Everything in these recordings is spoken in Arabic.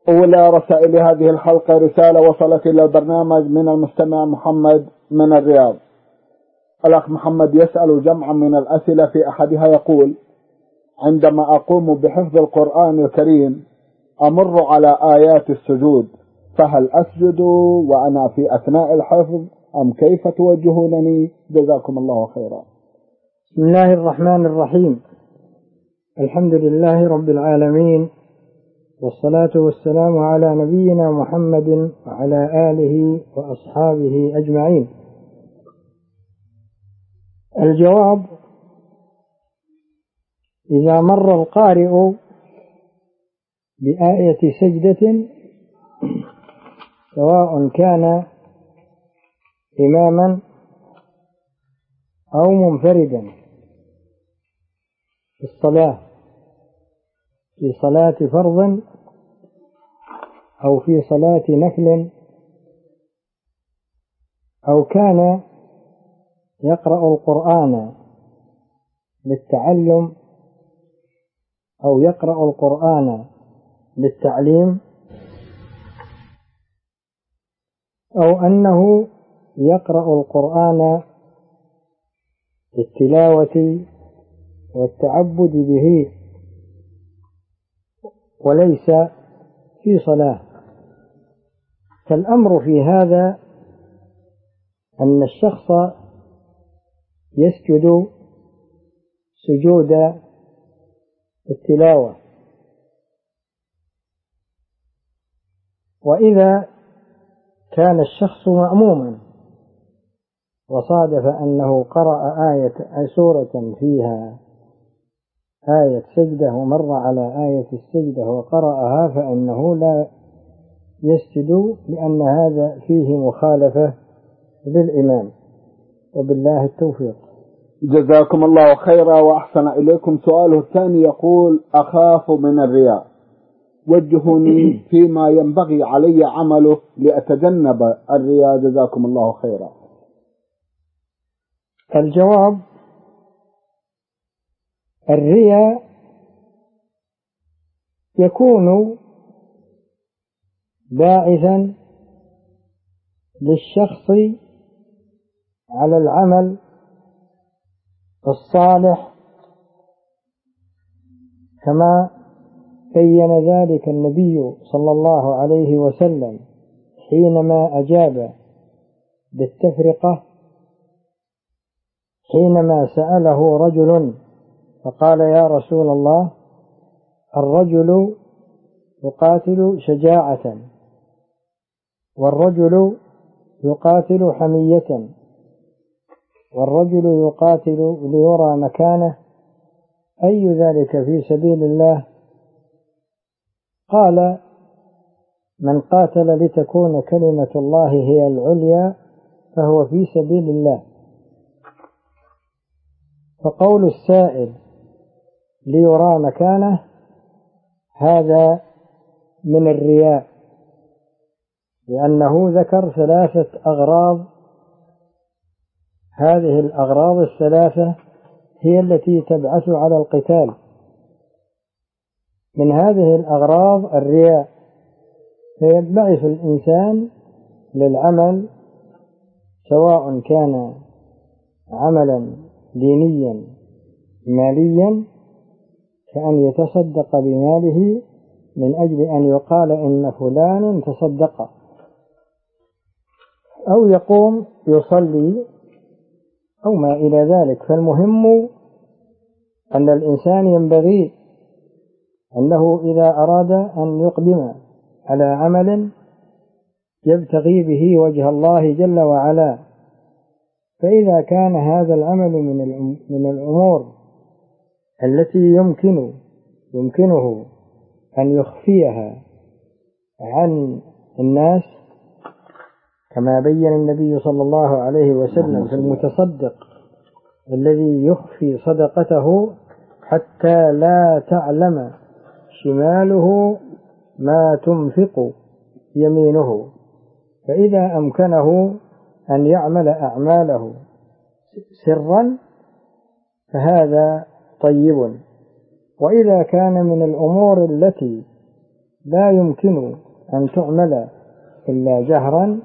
أولى رسائل هذه الحلقة رسالة وصلت إلى البرنامج من المستمع محمد من الرياض. الأخ محمد يسأل جمعا من الأسئلة، في أحدها يقول: عندما أقوم بحفظ القرآن الكريم أمر على آيات السجود، فهل أسجد وأنا في أثناء الحفظ أم كيف توجهونني؟ جزاكم الله خيرا. بسم الله الرحمن الرحيم. الحمد لله رب العالمين، والصلاة والسلام على نبينا محمد وعلى آله وأصحابه أجمعين. الجواب: إذا مر القارئ بآية سجدة سواء كان إماما أو منفردا في الصلاة، في صلاة فرض أو في صلاة نفل، أو كان يقرأ القرآن للتعلم أو يقرأ القرآن للتعليم، أو أنه يقرأ القرآن للتلاوة والتعبد به وليس في صلاة، فالأمر في هذا أن الشخص يسجد سجود التلاوة. وإذا كان الشخص مأموما وصادف أنه قرأ سورة فيها آية سجدة ومر على آية السجدة وقرأها، فإنه لا يسجد، لأن هذا فيه مخالفة للإمام، وبالله التوفيق. جزاكم الله خيرا وأحسن إليكم. سؤاله الثاني يقول: أخاف من الرياء، وجهوني فيما ينبغي علي عمله لأتجنب الرياء، جزاكم الله خيرا. الجواب: الرياء يكون باعثا للشخص على العمل الصالح، كما بين ذلك النبي صلى الله عليه وسلم حينما أجاب بالتفرقة، حينما سأله رجل فقال: يا رسول الله، الرجل يقاتل شجاعة، والرجل يقاتل حمية، والرجل يقاتل ليرى مكانه، أي ذلك في سبيل الله؟ قال: من قاتل لتكون كلمة الله هي العليا فهو في سبيل الله. فقول السائل ليرى مكانه هذا من الرياء، لأنه ذكر 3 أغراض، هذه الأغراض ال3 هي التي تبعث على القتال. من هذه الأغراض الرياء، فيبعث الإنسان للعمل، سواء كان عملا دينيا ماليا، كأن يتصدق بماله من أجل أن يقال إن فلان تصدق، أو يقوم يصلي أو ما إلى ذلك. فالمهم أن الإنسان ينبغي أنه إذا أراد أن يقدم على عمل يبتغي به وجه الله جل وعلا، فإذا كان هذا العمل من الأمور التي يمكنه أن يخفيها عن الناس، كما بين النبي صلى الله عليه وسلم في المتصدق الذي يخفي صدقته حتى لا تعلم شماله ما تنفق يمينه، فإذا أمكنه أن يعمل أعماله سرا فهذا طيب. وإذا كان من الأمور التي لا يمكن أن تعمل إلا جهرا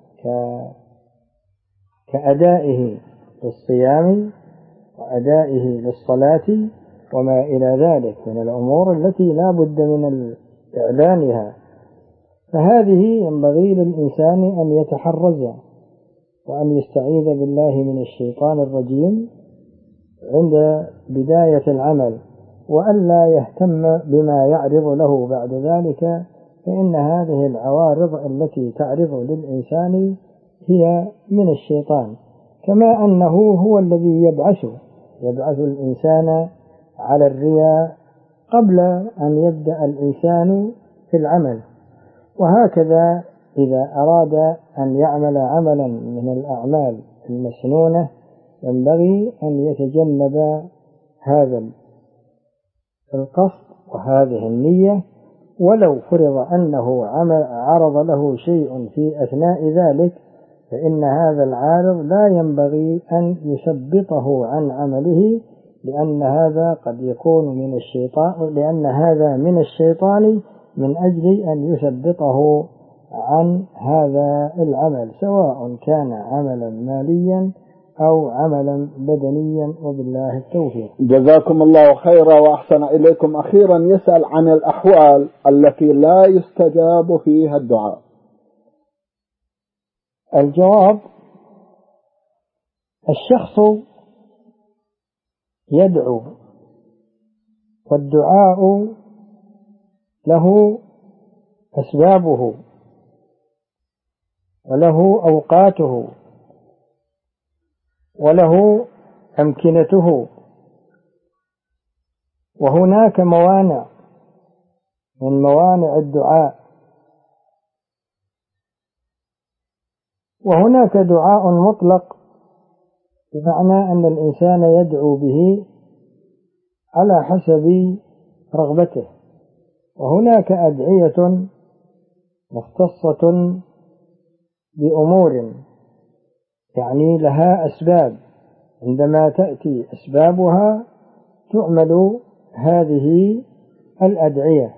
كأدائه للصيام وأدائه للصلاة وما إلى ذلك من الأمور التي لا بد من إعلانها. فهذه ينبغي للإنسان أن يتحرز وأن يستعيذ بالله من الشيطان الرجيم عند بداية العمل، وأن لا يهتم بما يعرض له بعد ذلك، فإن هذه العوارض التي تعرض للإنسان هي من الشيطان، كما أنه هو الذي يبعث الإنسان على الرياء قبل أن يبدأ الإنسان في العمل. وهكذا إذا أراد أن يعمل عملا من الأعمال المسنونة ينبغي أن يتجنب هذا القصد وهذه النية، ولو فرض أنه عرض له شيء في أثناء ذلك فإن هذا العارض لا ينبغي أن يثبطه عن عمله، لأن هذا قد يكون من الشيطان، لأن هذا من الشيطان من أجل أن يثبطه عن هذا العمل، سواء كان عملا ماليا أو عملا بدنيا، وبالله التوفيق. جزاكم الله خيرا وأحسن إليكم. أخيرا يسأل عن الأحوال التي لا يستجاب فيها الدعاء. الجواب: الشخص يدعو، والدعاء له أسبابه وله أوقاته وله أمكنته، وهناك موانع من موانع الدعاء، وهناك دعاء مطلق بمعنى أن الإنسان يدعو به على حسب رغبته، وهناك أدعية مختصة بأمور يعني لها أسباب، عندما تأتي أسبابها تعمل هذه الأدعية.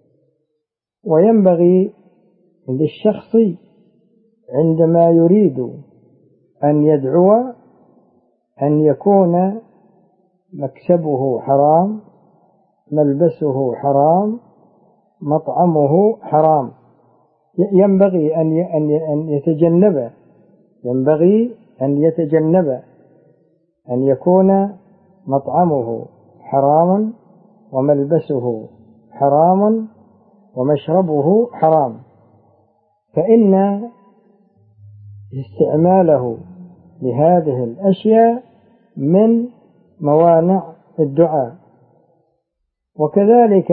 وينبغي للشخص عندما يريد أن يدعو أن يكون مكسبه حرام، ملبسه حرام، مطعمه حرام. ينبغي أن يتجنب أن يكون مطعمه حرام وملبسه حرام ومشربه حرام، فإن استعماله لهذه الأشياء من موانع الدعاء. وكذلك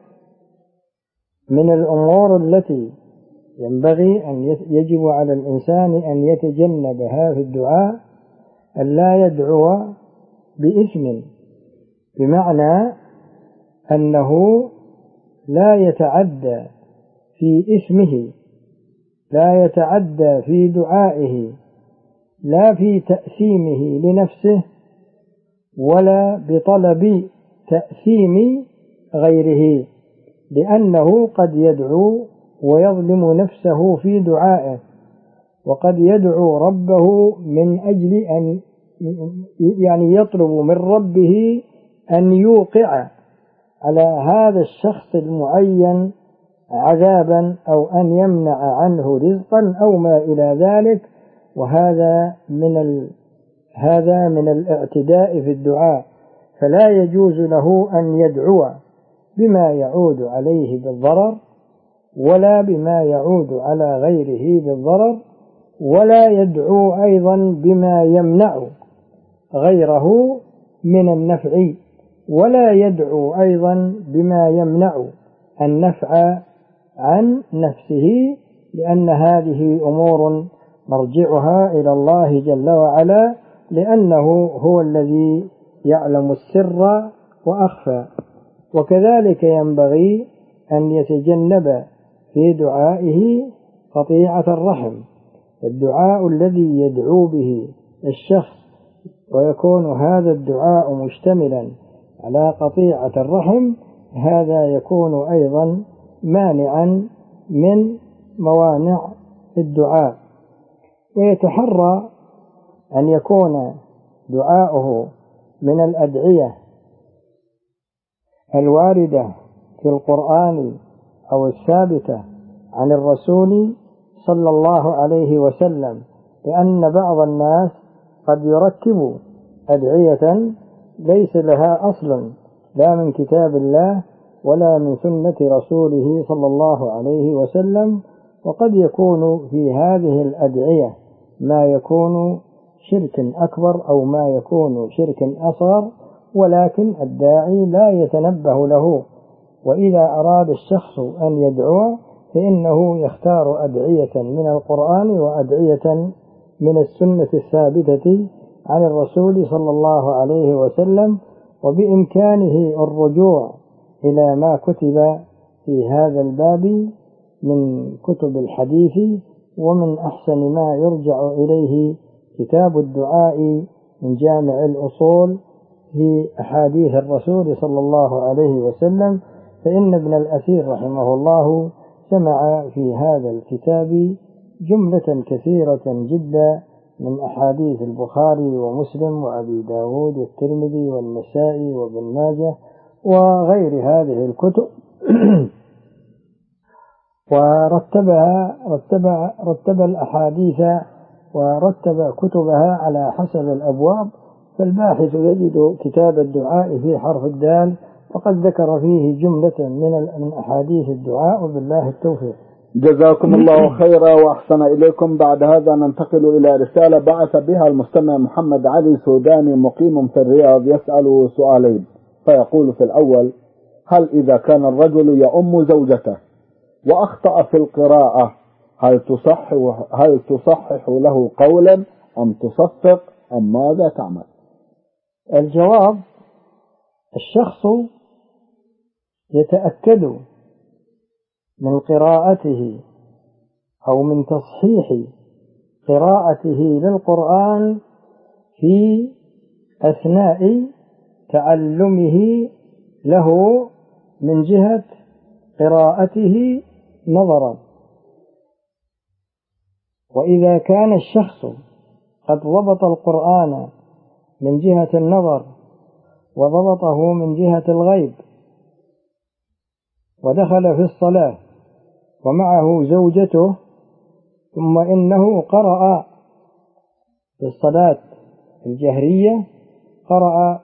من الأمور التي ينبغي أن يجب على الإنسان أن يتجنبها في الدعاء أن لا يدعو بإثم، بمعنى أنه لا يتعدى في إثمه، لا يتعدى في دعائه، لا في تأثيمه لنفسه ولا بطلب تأثيم غيره، لأنه قد يدعو ويظلم نفسه في دعائه، وقد يدعو ربه من أجل أن يعني يطلب من ربه أن يوقع على هذا الشخص المعين عذابا أو أن يمنع عنه رزقا أو ما إلى ذلك، وهذا من الاعتداء في الدعاء، فلا يجوز له أن يدعو بما يعود عليه بالضرر ولا بما يعود على غيره بالضرر، ولا يدعو أيضا بما يمنع غيره من النفع، ولا يدعو أيضا بما يمنع النفع عن نفسه، لأن هذه أمور مرجعها إلى الله جل وعلا، لأنه هو الذي يعلم السر وأخفى. وكذلك ينبغي أن يتجنب في دعائه قطيعة الرحم. الدعاء الذي يدعو به الشخص ويكون هذا الدعاء مشتملا على قطيعة الرحم، هذا يكون أيضا مانعا من موانع الدعاء، ويتحرى أن يكون دعاؤه من الأدعية الواردة في القرآن أو الثابتة عن الرسول صلى الله عليه وسلم، لأن بعض الناس قد يركب أدعية ليس لها أصل لا من كتاب الله ولا من سنة رسوله صلى الله عليه وسلم، وقد يكون في هذه الأدعية ما يكون شرك أكبر أو ما يكون شرك أصغر، ولكن الداعي لا يتنبه له. وإذا أراد الشخص أن يدعو فإنه يختار أدعية من القرآن وأدعية من السنة الثابتة عن الرسول صلى الله عليه وسلم، وبإمكانه الرجوع إلى ما كتب في هذا الباب من كتب الحديث، ومن أحسن ما يرجع إليه كتاب الدعاء من جامع الأصول في أحاديث الرسول صلى الله عليه وسلم، فإن ابن الأثير رحمه الله جمع في هذا الكتاب جملة كثيرة جدا من أحاديث البخاري ومسلم وأبي داود والترمذي والنسائي وابن ماجه وغير هذه الكتب ورتب الأحاديث ورتب كتبها على حسب الأبواب، فالباحث يجد كتاب الدعاء في حرف الدال وقد ذكر فيه جملة من أحاديث الدعاء، وبالله التوفيق. جزاكم الله خيرا وأحسن إليكم. بعد هذا ننتقل إلى رسالة بعث بها المستمع محمد علي سوداني مقيم في الرياض، يسأل سؤالين، فيقول في الأول: هل إذا كان الرجل يؤم زوجته وأخطأ في القراءة هل تصحح له قولا أم تصفق أم ماذا تعمل؟ الجواب: الشخص يتأكد من قراءته أو من تصحيح قراءته للقرآن في أثناء تعلمه له من جهة قراءته نظرا. وإذا كان الشخص قد ضبط القرآن من جهة النظر وضبطه من جهة الغيب ودخل في الصلاة ومعه زوجته، ثم إنه قرأ في الصلاة الجهرية قرأ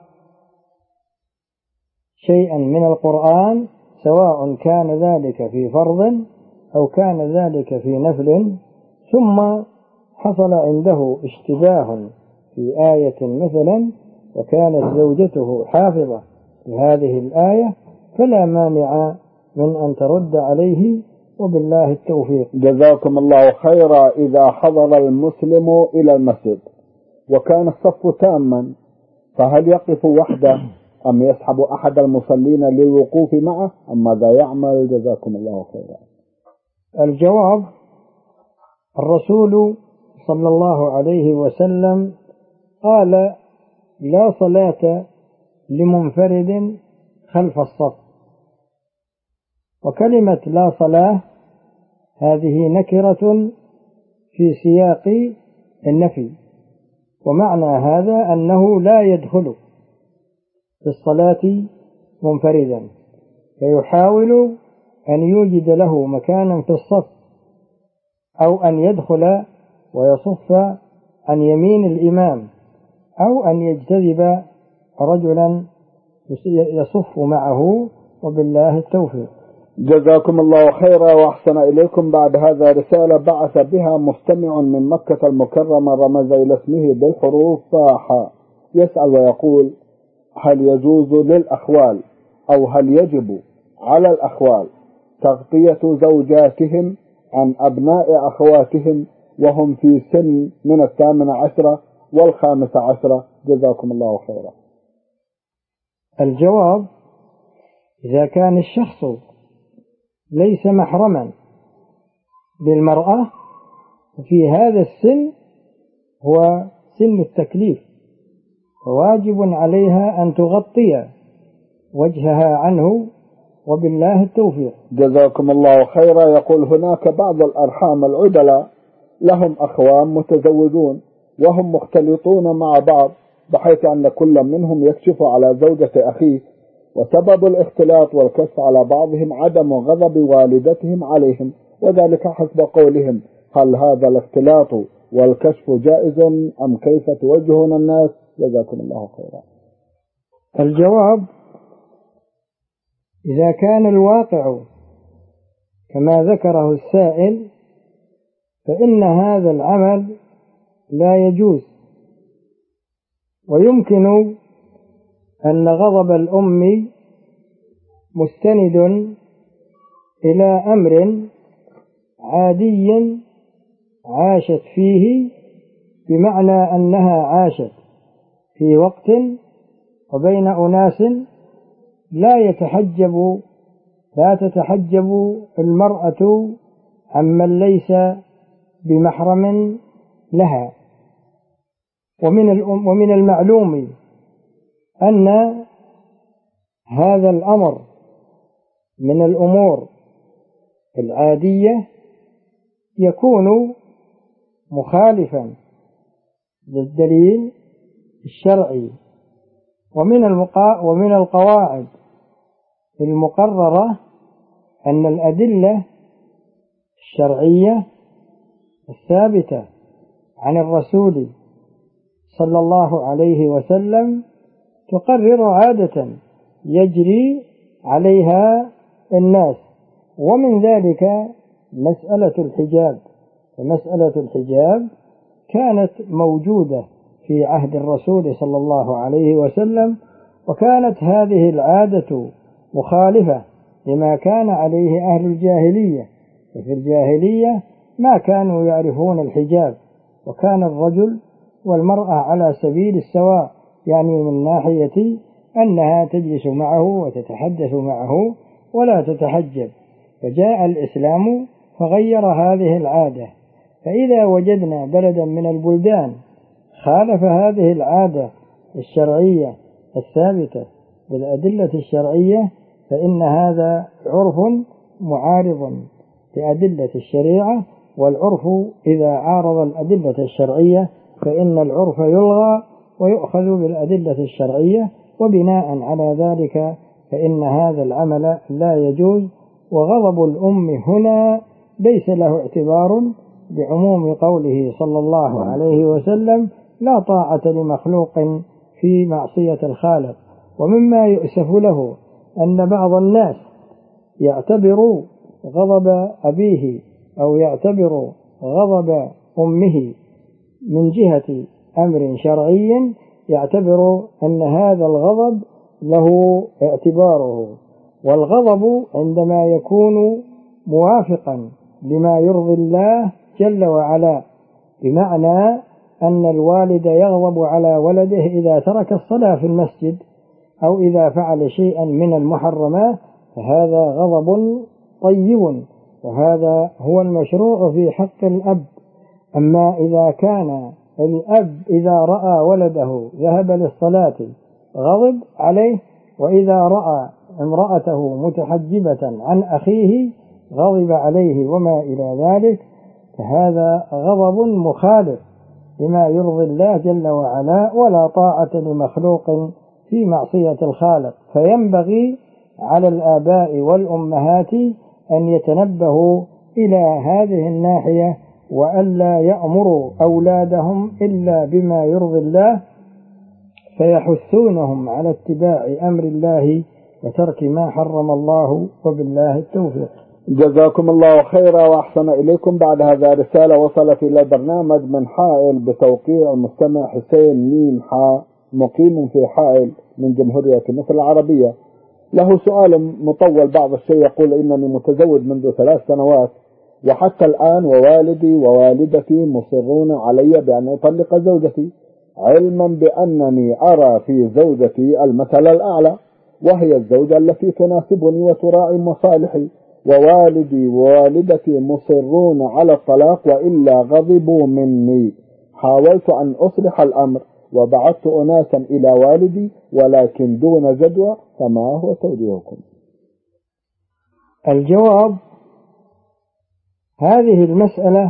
شيئا من القرآن، سواء كان ذلك في فرض أو كان ذلك في نفل، ثم حصل عنده اشتباه في آية مثلا وكانت زوجته حافظة لهذه الآية، فلا مانع من أن ترد عليه، وبالله التوفيق. جزاكم الله خيرا. إذا حضر المسلم إلى المسجد وكان الصف تاما فهل يقف وحده أم يسحب أحد المصلين للوقوف معه أم ماذا يعمل؟ جزاكم الله خيرا. الجواب: الرسول صلى الله عليه وسلم قال: لا صلاة لمنفرد خلف الصف. وكلمة لا صلاة هذه نكرة في سياق النفي، ومعنى هذا أنه لا يدخل في الصلاة منفردا، فيحاول أن يوجد له مكانا في الصف، أو أن يدخل ويصف عن يمين الإمام، أو أن يجتذب رجلا يصف معه، وبالله التوفيق. جزاكم الله خيرا وأحسن إليكم. بعد هذا رسالة بعث بها مستمع من مكة المكرمة رمز إلى اسمه بالحروف فاحا، يسأل ويقول: هل يجوز للأخوال أو هل يجب على الأخوال تغطية زوجاتهم عن أبناء أخواتهم وهم في سن من 18 و15؟ جزاكم الله خيرا. الجواب: إذا كان الشخص ليس محرما للمرأة في هذا السن هو سن التكليف، فواجب عليها أن تغطي وجهها عنه وبالله التوفيق. جزاكم الله خيرا. يقول هناك بعض الأرحام العدلاء لهم أخوان متزوجون وهم مختلطون مع بعض، بحيث أن كل منهم يكشف على زوجة أخيه، وسبب الاختلاط والكشف على بعضهم عدم غضب والدتهم عليهم، وذلك حسب قولهم. هل هذا الاختلاط والكشف جائز أم كيف توجهون الناس؟ جزاكم الله خيرا. الجواب: إذا كان الواقع كما ذكره السائل فإن هذا العمل لا يجوز، ويمكن أن غضب الأم مستند إلى أمر عادي عاشت فيه، بمعنى أنها عاشت في وقت وبين أناس لا تتحجب المرأة عمن ليس بمحرم لها. ومن المعلوم أن هذا الأمر من الأمور العادية يكون مخالفا للدليل الشرعي. ومن القواعد المقررة أن الأدلة الشرعية الثابتة عن الرسول صلى الله عليه وسلم تقرر عادة يجري عليها الناس، ومن ذلك مسألة الحجاب. فمسألة الحجاب كانت موجودة في عهد الرسول صلى الله عليه وسلم، وكانت هذه العادة مخالفة لما كان عليه أهل الجاهلية. ففي الجاهلية ما كانوا يعرفون الحجاب، وكان الرجل والمرأة على سبيل السواء، يعني من ناحية أنها تجلس معه وتتحدث معه ولا تتحجب. فجاء الإسلام فغير هذه العادة. فإذا وجدنا بلدا من البلدان خالف هذه العادة الشرعية الثابتة بالأدلة الشرعية، فإن هذا عرف معارض لأدلة الشريعة، والعرف إذا عارض الأدلة الشرعية فإن العرف يلغى ويؤخذ بالأدلة الشرعية، وبناء على ذلك فإن هذا العمل لا يجوز. وغضب الأم هنا ليس له اعتبار بعموم قوله صلى الله عليه وسلم: لا طاعة لمخلوق في معصية الخالق. ومما يؤسف له أن بعض الناس يعتبر غضب أبيه أو يعتبر غضب أمه من جهة أمر شرعي، يعتبر أن هذا الغضب له اعتباره. والغضب عندما يكون موافقا لما يرضي الله جل وعلا، بمعنى أن الوالد يغضب على ولده إذا ترك الصلاة في المسجد أو إذا فعل شيئا من المحرمات، فهذا غضب طيب، وهذا هو المشروع في حق الأب. أما إذا كان الأب إذا رأى ولده ذهب للصلاة غضب عليه، وإذا رأى امرأته متحجبة عن أخيه غضب عليه وما إلى ذلك، فهذا غضب مخالف لما يرضي الله جل وعلا، ولا طاعة لمخلوق في معصية الخالق. فينبغي على الآباء والأمهات أن يتنبهوا إلى هذه الناحية، وألا يأمروا أولادهم إلا بما يرضي الله، فيحثونهم على اتباع أمر الله وترك ما حرم الله، وبالله التوفيق. جزاكم الله خيرا وأحسن إليكم. بعد هذا رسالة وصلت إلى البرنامج من حائل بتوقيع المستمع حسين ميم حاء، مقيم في حائل من جمهورية مصر العربية. له سؤال مطول بعض الشيء. يقول: إنني متزوج منذ 3 سنوات، وحتى الآن ووالدي ووالدتي مصرون علي بأن أطلق زوجتي، علما بأنني أرى في زوجتي المثل الأعلى، وهي الزوجة التي تناسبني وتراعي مصالحي، ووالدي ووالدتي مصرون على الطلاق وإلا غضبوا مني. حاولت أن أصلح الأمر وبعثت أناسا إلى والدي ولكن دون جدوى، فما هو توجيهكم؟ الجواب: هذه المسألة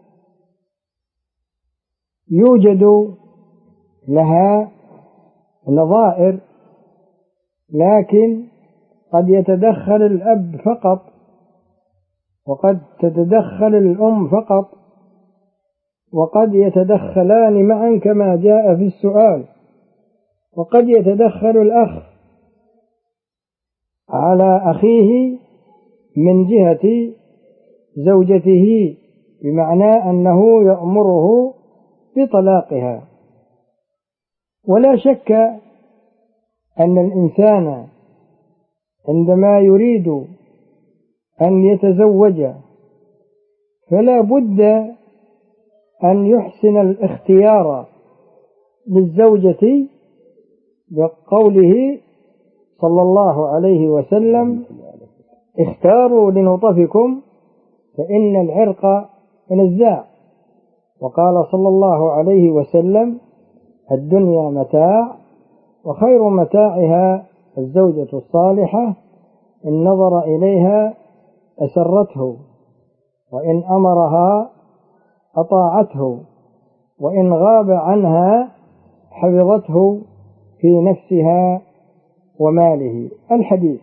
يوجد لها نظائر، لكن قد يتدخل الأب فقط، وقد تتدخل الأم فقط، وقد يتدخلان معا كما جاء في السؤال، وقد يتدخل الأخ على أخيه من جهة زوجته، بمعنى أنه يأمره بطلاقها. ولا شك أن الإنسان عندما يريد أن يتزوج فلا بد أن يحسن الاختيار للزوجة، بقوله صلى الله عليه وسلم: اختاروا لنطفكم فإن العرق نزاع. وقال صلى الله عليه وسلم: الدنيا متاع وخير متاعها الزوجة الصالحة، إن نظر إليها أسرته، وإن أمرها أطاعته، وإن غاب عنها حفظته في نفسها وماله. الحديث.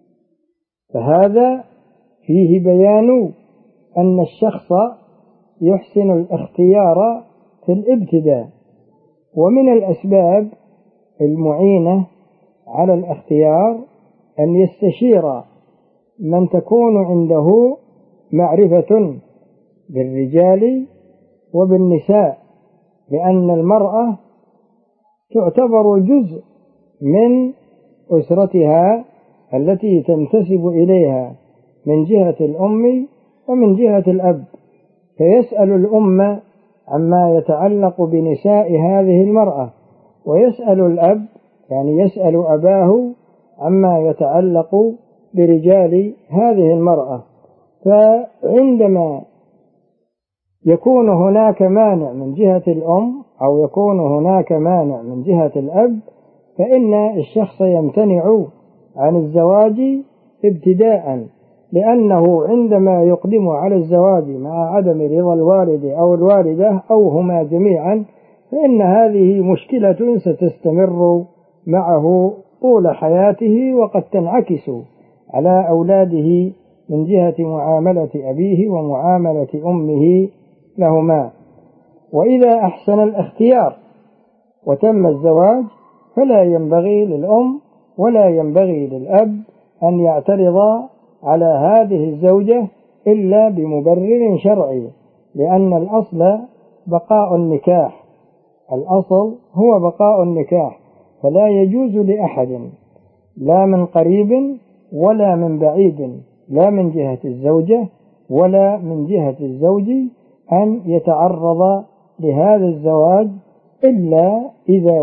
فهذا فيه بيان أن الشخص يحسن الاختيار في الابتداء. ومن الأسباب المعينة على الاختيار أن يستشير من تكون عنده معرفة بالرجال وبالنساء، لأن المرأة تعتبر جزء من أسرتها التي تنتسب إليها من جهة الأم ومن جهة الأب، فيسأل الأم عما يتعلق بنساء هذه المرأة، ويسأل الأب يعني يسأل أباه عما يتعلق برجال هذه المرأة. فعندما يكون هناك مانع من جهة الأم أو يكون هناك مانع من جهة الأب، فإن الشخص يمتنع عن الزواج ابتداء، لأنه عندما يقدم على الزواج مع عدم رضا الوالد أو الوالدة أو هما جميعا، فإن هذه مشكلة ستستمر معه طول حياته، وقد تنعكس على أولاده من جهة معاملة أبيه ومعاملة أمه لهما. وإذا أحسن الاختيار وتم الزواج فلا ينبغي للأم ولا ينبغي للأب أن يعترض على هذه الزوجة إلا بمبرر شرعي، لأن الأصل بقاء النكاح، الأصل هو بقاء النكاح، فلا يجوز لأحد لا من قريب ولا من بعيد، لا من جهة الزوجة ولا من جهة الزوج، أن يتعرض لهذا الزواج إلا إذا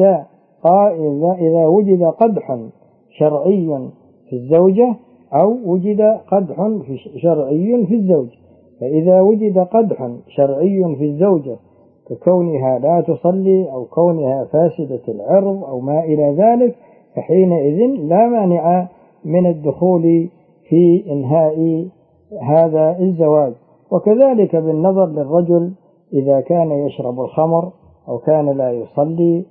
وجد قدح شرعي في الزوجة أو وجد قدح شرعي في الزوج. فإذا وجد قدح شرعي في الزوجة ككونها لا تصلي أو كونها فاسدة العرض أو ما إلى ذلك، فحينئذ لا مانع من الدخول في إنهاء هذا الزواج. وكذلك بالنظر للرجل إذا كان يشرب الخمر أو كان لا يصلي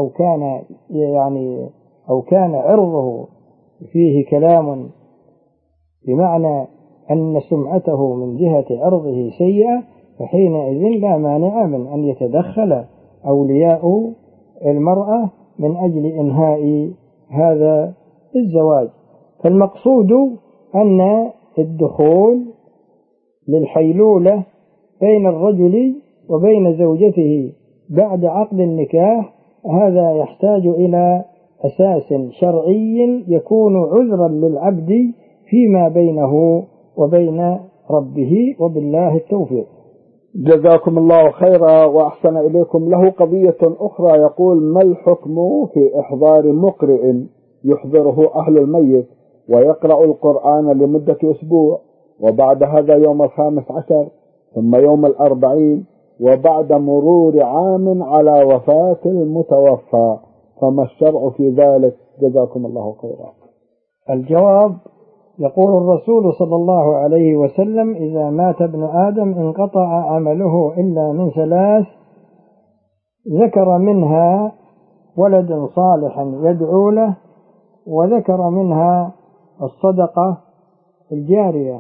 أو كان عرضه فيه كلام بمعنى أن سمعته من جهة عرضه سيئة، فحينئذ لا مانع من أن يتدخل أولياء المرأة من أجل إنهاء هذا الزواج. فالمقصود أن الدخول للحيلولة بين الرجل وبين زوجته بعد عقد النكاح هذا يحتاج إلى أساس شرعي يكون عذرا للعبد فيما بينه وبين ربه، وبالله التوفيق. جزاكم الله خيرا وأحسن إليكم. له قضية أخرى يقول: ما الحكم في إحضار مقرئ يحضره أهل الميت ويقرأ القرآن لمدة أسبوع، وبعد هذا يوم 15 ثم يوم 40 وبعد مرور عام على وفاة المتوفى، فما الشرع في ذلك؟ جزاكم الله خيرا. الجواب: يقول الرسول صلى الله عليه وسلم: إذا مات ابن آدم انقطع عمله إلا من ثلاث، ذكر منها ولد صالح يدعو له، وذكر منها الصدقة الجارية.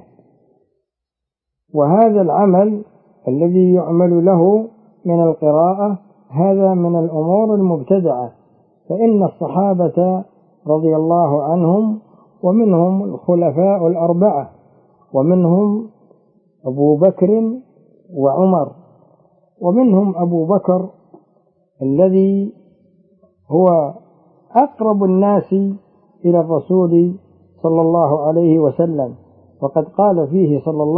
وهذا العمل الذي يعمل له من القراءة هذا من الأمور المبتدعة، فإن الصحابة رضي الله عنهم ومنهم الخلفاء الأربعة ومنهم أبو بكر وعمر، ومنهم أبو بكر الذي هو أقرب الناس إلى الرسول صلى الله عليه وسلم، وقد قال فيه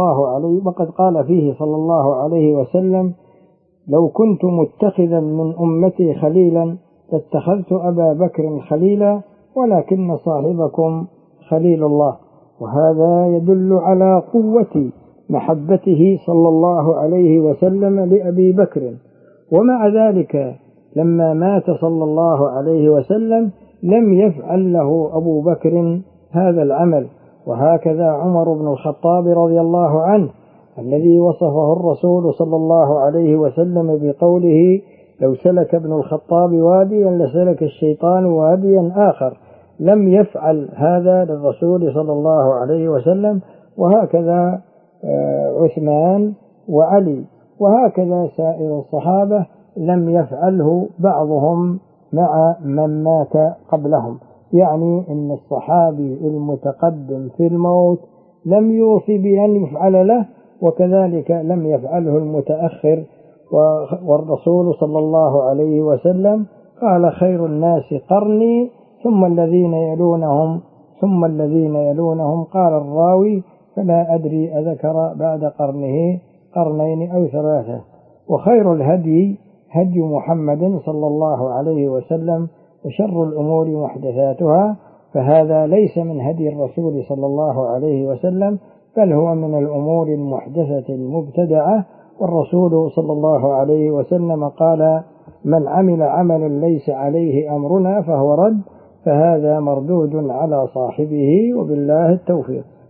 صلى الله عليه وسلم: لو كنت متخذا من أمتي خليلا لاتخذت أبا بكر خليلا ولكن صاحبكم خليل الله. وهذا يدل على قوة محبته صلى الله عليه وسلم لأبي بكر. ومع ذلك لما مات صلى الله عليه وسلم لم يفعل له أبو بكر هذا العمل. وهكذا عمر بن الخطاب رضي الله عنه الذي وصفه الرسول صلى الله عليه وسلم بقوله: لو سلك ابن الخطاب واديا لسلك الشيطان واديا آخر، لم يفعل هذا للرسول صلى الله عليه وسلم. وهكذا عثمان وعلي، وهكذا سائر الصحابة لم يفعله بعضهم مع من مات قبلهم. يعني أن الصحابي المتقدم في الموت لم يوصي بأن يفعل له، وكذلك لم يفعله المتأخر. والرسول صلى الله عليه وسلم قال: خير الناس قرني ثم الذين يلونهم ثم الذين يلونهم. قال الراوي: فلا أدري أذكر بعد قرنه قرنين أو ثلاثة. وخير الهدي هدي محمد صلى الله عليه وسلم، وشر الأمور محدثاتها، فهذا ليس من هدي الرسول صلى الله عليه وسلم، بل هو من الأمور المحدثة المبتدعة. والرسول صلى الله عليه وسلم قال: من عمل عملا ليس عليه أمرنا فهو رد، فهذا مردود على صاحبه، وبالله التوفيق.